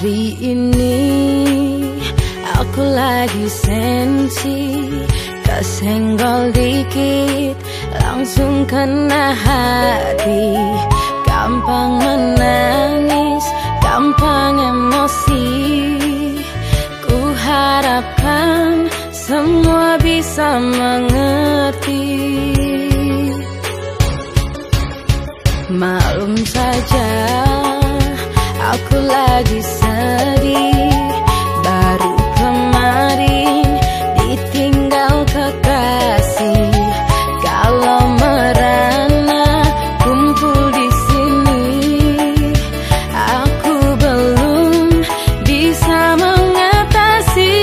Hari ini aku lagi sensi, kesenggol dikit langsung kena hati. Gampang menangis, gampang emosi. Ku harapkan semua bisa mengerti. Maklum saja aku lagi sedih. Baru kemarin ditinggal kekasih. Kalau merana kumpul di sini, aku belum bisa mengatasi.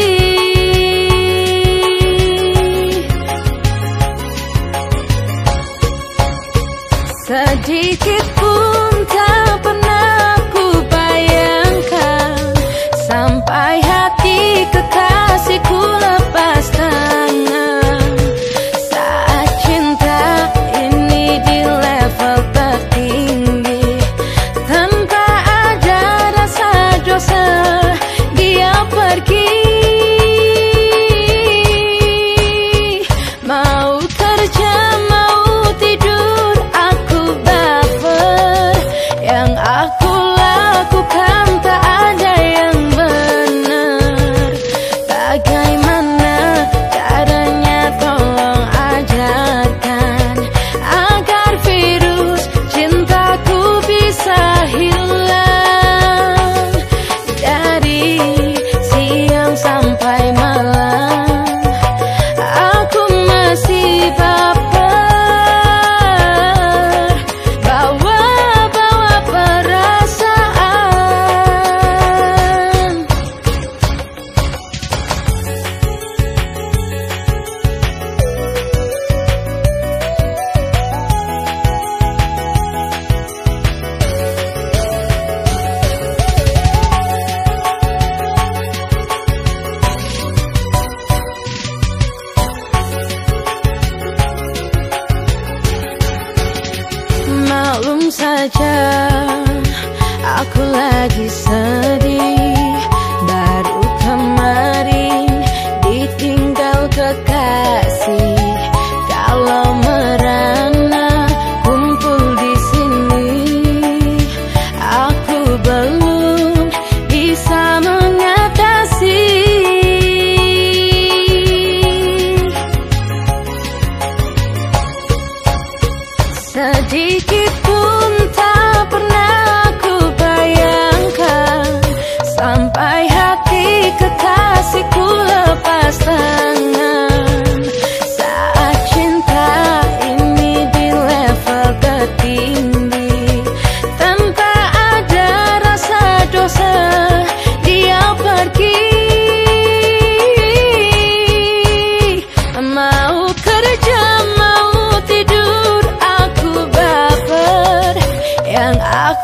Sedikit pun tak pernah ku bayangkan, sampai hati kekasihku lepas tangan. Saat cinta ini di level tertinggi, tanpa ada rasa dosa dia pergi. Mau kerja mau tidur aku baper. Yang aku lakukan tak ada yang benar. Bagaimana caranya tolong ajarkan, agar virus cintaku bisa hilang. Dari siang sampai malam aku masih baper, bawa-bawa perasaan. Maklum saja aku lagi sedih. Baru kemarin ditinggal kekasih. Kalau merana kumpul di sini, aku belum bisa mengatasi. Sedikit pun tak pernah ku bayangkan, sampai hati kekasihku lepas tangan. Saat cinta ini di level tertinggi, tanpa ada rasa dosa dia pergi. Mau kerja mau tidur aku baper. Yang